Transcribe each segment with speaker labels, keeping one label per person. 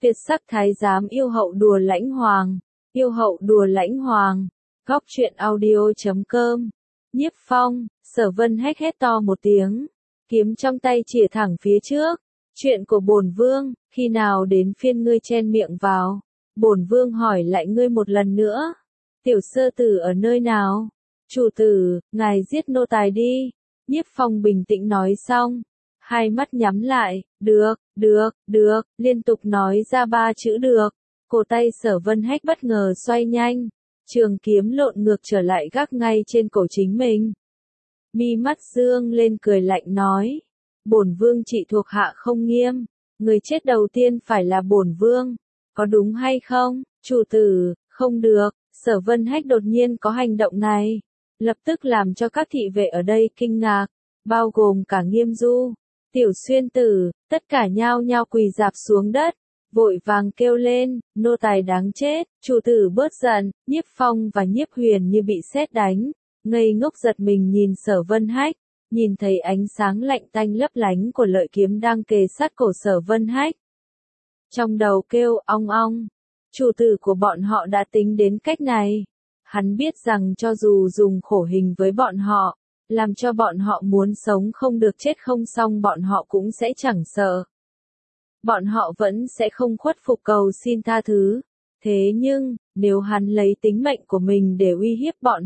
Speaker 1: Tuyệt sắc thái giám yêu hậu đùa lãnh hoàng, yêu hậu đùa lãnh hoàng. Góc truyện audio.com. Nhiếp Phong, Sở Vân Hách hét to một tiếng, kiếm trong tay chĩa thẳng phía trước. Chuyện của bổn vương, khi nào đến phiên ngươi chen miệng vào? Bổn vương hỏi lại ngươi một lần nữa. Tiểu sơ tử ở nơi nào? Chủ tử, ngài giết nô tài đi. Nhiếp Phong bình tĩnh nói xong, hai mắt nhắm lại, được, liên tục nói ra 3 chữ được. Cổ tay Sở Vân Hách bất ngờ xoay nhanh, trường kiếm lộn ngược trở lại gác ngay trên cổ chính mình. Mi mắt dương lên cười lạnh nói, bổn vương trị thuộc hạ không nghiêm, người chết đầu tiên phải là bổn vương, có đúng hay không? Chủ tử, không được. Sở Vân Hách đột nhiên có hành động này, lập tức làm cho các thị vệ ở đây kinh ngạc, bao gồm cả Nghiêm Du, Tiểu Xuyên Tử, tất cả nhao nhao quỳ rạp xuống đất, vội vàng kêu lên, nô tài đáng chết. Chủ tử bớt giận. Nhiếp Phong và Nhiếp Huyền như bị sét đánh, ngây ngốc giật mình nhìn Sở Vân Hách, nhìn thấy ánh sáng lạnh tanh lấp lánh của lợi kiếm đang kề sát cổ Sở Vân Hách. Trong đầu kêu ong ong, chủ tử của bọn họ đã tính đến cách này. Hắn biết rằng cho dù dùng khổ hình với bọn họ, làm cho bọn họ muốn sống không được chết không xong bọn họ cũng sẽ chẳng sợ. Bọn họ vẫn sẽ không khuất phục cầu xin tha thứ. Thế nhưng, nếu hắn lấy tính mệnh của mình để uy hiếp bọn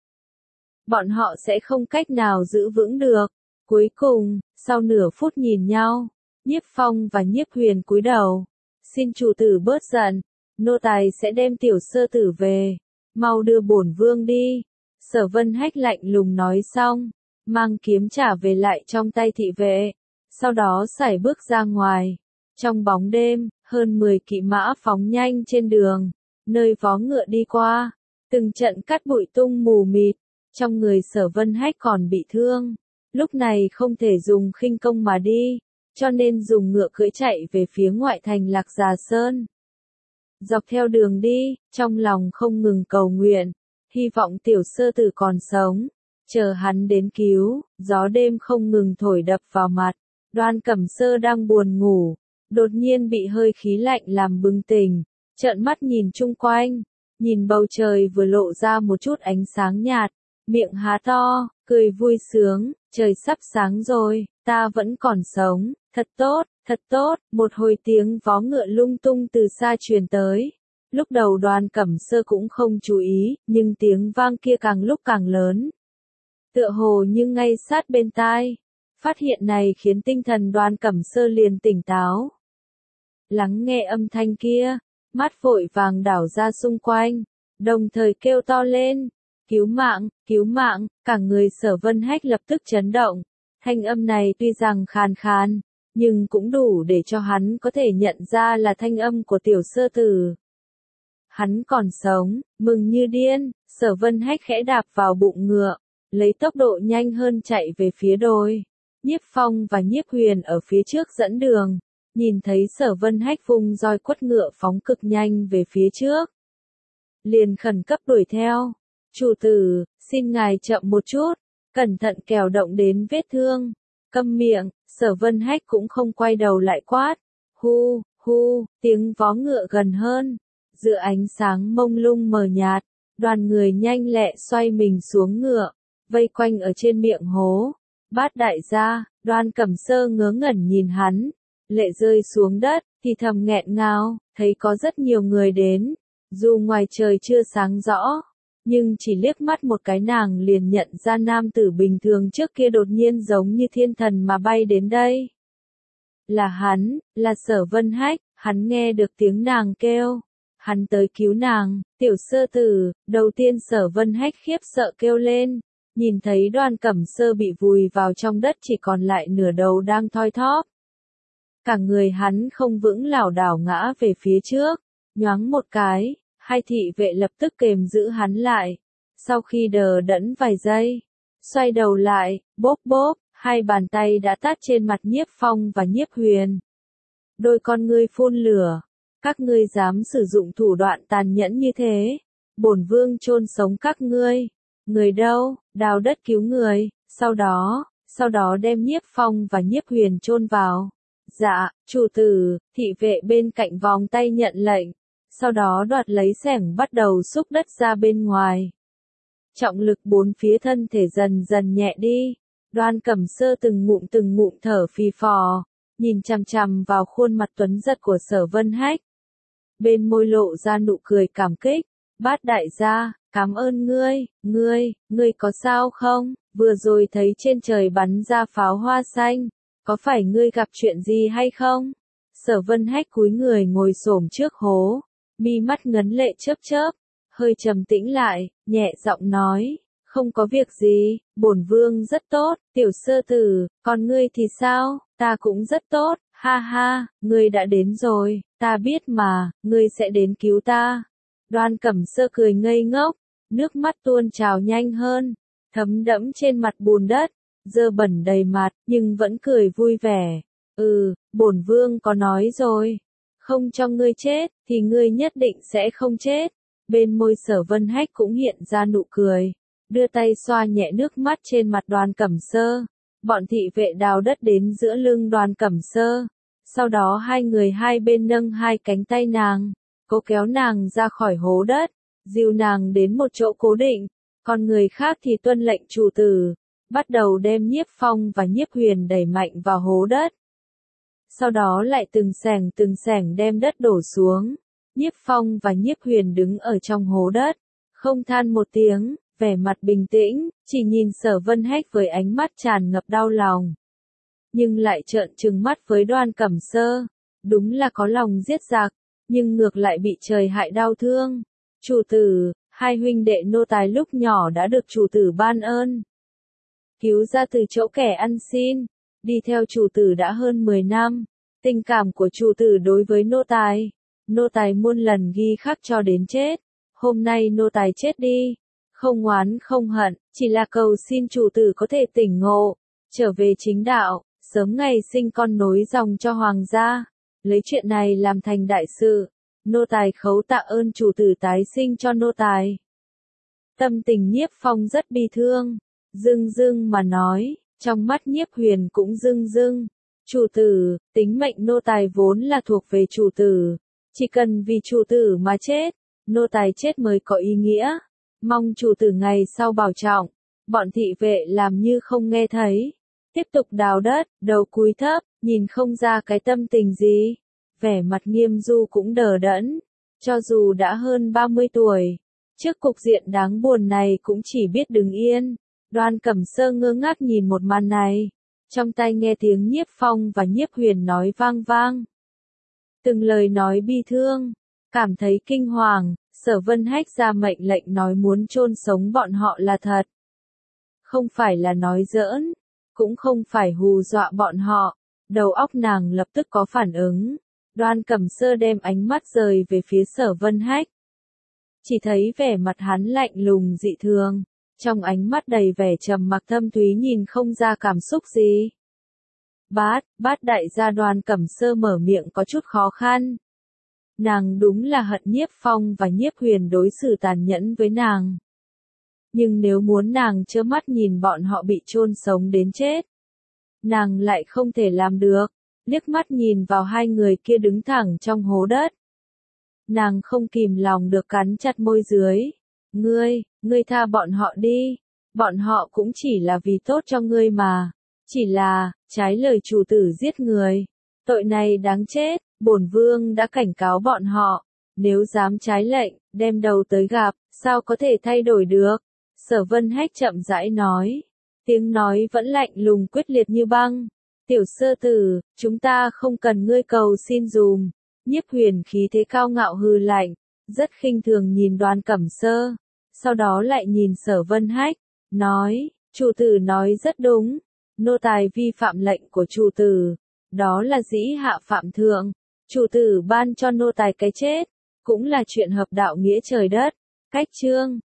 Speaker 1: họ sẽ không cách nào giữ vững được. Cuối cùng, sau nửa phút nhìn nhau, Nhiếp Phong và Nhiếp Huyền cúi đầu. Xin chủ tử bớt giận, nô tài sẽ đem tiểu sơ tử về, mau đưa bổn vương đi. Sở Vân Hách lạnh lùng nói xong, mang kiếm trả về lại trong tay thị vệ, sau đó sải bước ra ngoài. Trong bóng đêm, hơn 10 kỵ mã phóng nhanh trên đường, nơi vó ngựa đi qua, từng trận cát bụi tung mù mịt, trong người Sở Vân Hách còn bị thương, lúc này không thể dùng khinh công mà đi, cho nên dùng ngựa cưỡi chạy về phía ngoại thành Lạc Già Sơn. Dọc theo đường đi, trong lòng không ngừng cầu nguyện, hy vọng tiểu sơ tử còn sống, chờ hắn đến cứu. Gió đêm không ngừng thổi đập vào mặt, Đoan Cẩm Sơ đang buồn ngủ, đột nhiên bị hơi khí lạnh làm bừng tỉnh, trợn mắt nhìn chung quanh, nhìn bầu trời vừa lộ ra một chút ánh sáng nhạt, miệng há to, cười vui sướng, trời sắp sáng rồi, ta vẫn còn sống, thật tốt. Một hồi tiếng vó ngựa lung tung từ xa truyền tới. Lúc đầu Đoan Cẩm Sơ cũng không chú ý, nhưng tiếng vang kia càng lúc càng lớn, tựa hồ như ngay sát bên tai. Phát hiện này khiến tinh thần Đoan Cẩm Sơ liền tỉnh táo. Lắng nghe âm thanh kia, mắt vội vàng đảo ra xung quanh, đồng thời kêu to lên, cứu mạng, cả người Sở Vân Hách lập tức chấn động. Thanh âm này tuy rằng khàn khàn, nhưng cũng đủ để cho hắn có thể nhận ra là thanh âm của tiểu sơ tử. Hắn còn sống, mừng như điên. Sở Vân Hách khẽ đạp vào bụng ngựa, lấy tốc độ nhanh hơn chạy về phía đồi. Nhiếp Phong và Nhiếp Huyền ở phía trước dẫn đường, nhìn thấy Sở Vân Hách vung roi quất ngựa phóng cực nhanh về phía trước, liền khẩn cấp đuổi theo. Chủ tử, xin ngài chậm một chút, cẩn thận kẻo động đến vết thương. Câm miệng. Sở Vân Hách cũng không quay đầu lại quát. Hu, tiếng vó ngựa gần hơn. Giữa ánh sáng mông lung mờ nhạt, đoàn người nhanh lẹ xoay mình xuống ngựa, vây quanh ở trên miệng hố. Bát đại gia. Đoan Cẩm Sơ ngớ ngẩn nhìn hắn, lệ rơi xuống đất, thì thầm nghẹn ngào, thấy có rất nhiều người đến. Dù ngoài trời chưa sáng rõ, nhưng chỉ liếc mắt một cái nàng liền nhận ra nam tử bình thường trước kia đột nhiên giống như thiên thần mà bay đến đây. Là hắn, là Sở Vân Hách. Hắn nghe được tiếng nàng kêu, hắn tới cứu nàng. Tiểu sơ tử. Đầu tiên Sở Vân Hách khiếp sợ kêu lên, nhìn thấy Đoan Cẩm Sơ bị vùi vào trong đất chỉ còn lại nửa đầu đang thoi thóp. Cả người hắn không vững lảo đảo ngã về phía trước, nhoáng một cái. Hai thị vệ lập tức kềm giữ hắn lại. Sau khi đờ đẫn vài giây, xoay đầu lại, bốp, hai bàn tay đã tát trên mặt Nhiếp Phong và Nhiếp Huyền. Đôi con ngươi phun lửa, các ngươi dám sử dụng thủ đoạn tàn nhẫn như thế, bổn vương chôn sống các ngươi. Người đâu? Đào đất cứu người, sau đó đem Nhiếp Phong và Nhiếp Huyền chôn vào. Dạ, chủ tử, thị vệ bên cạnh vòng tay nhận lệnh, sau đó đoạt lấy xẻng bắt đầu xúc đất ra bên ngoài. Trọng lực bốn phía thân thể dần dần nhẹ đi, Đoan Cẩm Sơ từng ngụm thở phì phò, nhìn chằm chằm vào khuôn mặt tuấn giật của Sở Vân Hách. Bên môi lộ ra nụ cười cảm kích, Bát đại gia, cảm ơn ngươi có sao không, vừa rồi thấy trên trời bắn ra pháo hoa xanh, có phải ngươi gặp chuyện gì hay không? Sở Vân Hách cúi người ngồi xổm trước hố, mi mắt ngấn lệ chớp chớp, hơi trầm tĩnh lại, nhẹ giọng nói, không có việc gì, bổn vương rất tốt, tiểu sơ tử, còn ngươi thì sao, ta cũng rất tốt, ha ha, ngươi đã đến rồi, ta biết mà, ngươi sẽ đến cứu ta. Đoan Cẩm Sơ cười ngây ngốc, nước mắt tuôn trào nhanh hơn, thấm đẫm trên mặt bùn đất, dơ bẩn đầy mặt, nhưng vẫn cười vui vẻ. Bổn vương có nói rồi, không cho ngươi chết, thì ngươi nhất định sẽ không chết. Bên môi Sở Vân Hách cũng hiện ra nụ cười, đưa tay xoa nhẹ nước mắt trên mặt Đoan Cẩm Sơ. Bọn thị vệ đào đất đến giữa lưng Đoan Cẩm Sơ, sau đó hai người hai bên nâng hai cánh tay nàng, cố kéo nàng ra khỏi hố đất, dìu nàng đến một chỗ cố định, còn người khác thì tuân lệnh chủ tử, bắt đầu đem Nhiếp Phong và Nhiếp Huyền đẩy mạnh vào hố đất. Sau đó lại từng sẻng đem đất đổ xuống, Nhiếp Phong và Nhiếp Huyền đứng ở trong hố đất, không than một tiếng, vẻ mặt bình tĩnh, chỉ nhìn Sở Vân Hách với ánh mắt tràn ngập đau lòng. Nhưng lại trợn trừng mắt với Đoan Cẩm Sơ, đúng là có lòng giết giặc, nhưng ngược lại bị trời hại đau thương. Chủ tử, hai huynh đệ nô tài lúc nhỏ đã được chủ tử ban ơn, cứu ra từ chỗ kẻ ăn xin, đi theo chủ tử đã hơn 10 năm, tình cảm của chủ tử đối với nô tài muôn lần ghi khắc cho đến chết, hôm nay nô tài chết đi, không oán không hận, chỉ là cầu xin chủ tử có thể tỉnh ngộ, trở về chính đạo, sớm ngày sinh con nối dòng cho hoàng gia, lấy chuyện này làm thành đại sự, nô tài khấu tạ ơn chủ tử tái sinh cho nô tài. Tâm tình Nhiếp Phong rất bi thương, rưng rưng mà nói, trong mắt Nhiếp Huyền cũng rưng rưng, chủ tử, tính mệnh nô tài vốn là thuộc về chủ tử, chỉ cần vì chủ tử mà chết, nô tài chết mới có ý nghĩa, mong chủ tử ngày sau bảo trọng. Bọn thị vệ làm như không nghe thấy, tiếp tục đào đất, đầu cúi thấp, nhìn không ra cái tâm tình gì, vẻ mặt Nghiêm Du cũng đờ đẫn, cho dù đã hơn 30 tuổi, trước cục diện đáng buồn này cũng chỉ biết đứng yên. Đoan Cẩm Sơ ngơ ngác nhìn một màn này, trong tai nghe tiếng Nhiếp Phong và Nhiếp Huyền nói vang vang. Từng lời nói bi thương, cảm thấy kinh hoàng, Sở Vân Hách ra mệnh lệnh nói muốn chôn sống bọn họ là thật. Không phải là nói giỡn, cũng không phải hù dọa bọn họ, đầu óc nàng lập tức có phản ứng. Đoan Cẩm Sơ đem ánh mắt rời về phía Sở Vân Hách. Chỉ thấy vẻ mặt hắn lạnh lùng dị thường, trong ánh mắt đầy vẻ trầm mặc thâm thúy nhìn không ra cảm xúc gì. Bát đại gia Đoan Cẩm Sơ mở miệng có chút khó khăn. Nàng đúng là hận Nhiếp Phong và Nhiếp Huyền đối xử tàn nhẫn với nàng. Nhưng nếu muốn nàng trơ mắt nhìn bọn họ bị chôn sống đến chết, nàng lại không thể làm được. Liếc mắt nhìn vào hai người kia đứng thẳng trong hố đất, nàng không kìm lòng được cắn chặt môi dưới. Ngươi tha bọn họ đi, bọn họ cũng chỉ là vì tốt cho ngươi mà, chỉ là, trái lời chủ tử giết người, tội này đáng chết, bổn vương đã cảnh cáo bọn họ, nếu dám trái lệnh, đem đầu tới gặp, sao có thể thay đổi được. Sở Vân Hách chậm rãi nói, tiếng nói vẫn lạnh lùng quyết liệt như băng. Tiểu sơ tử, chúng ta không cần ngươi cầu xin dùm. Nhiếp Huyền khí thế cao ngạo hừ lạnh, rất khinh thường nhìn Đoan Cẩm Sơ, sau đó lại nhìn Sở Vân Hách, nói, chủ tử nói rất đúng, nô tài vi phạm lệnh của chủ tử, đó là dĩ hạ phạm thượng, chủ tử ban cho nô tài cái chết, cũng là chuyện hợp đạo nghĩa trời đất. Cách chương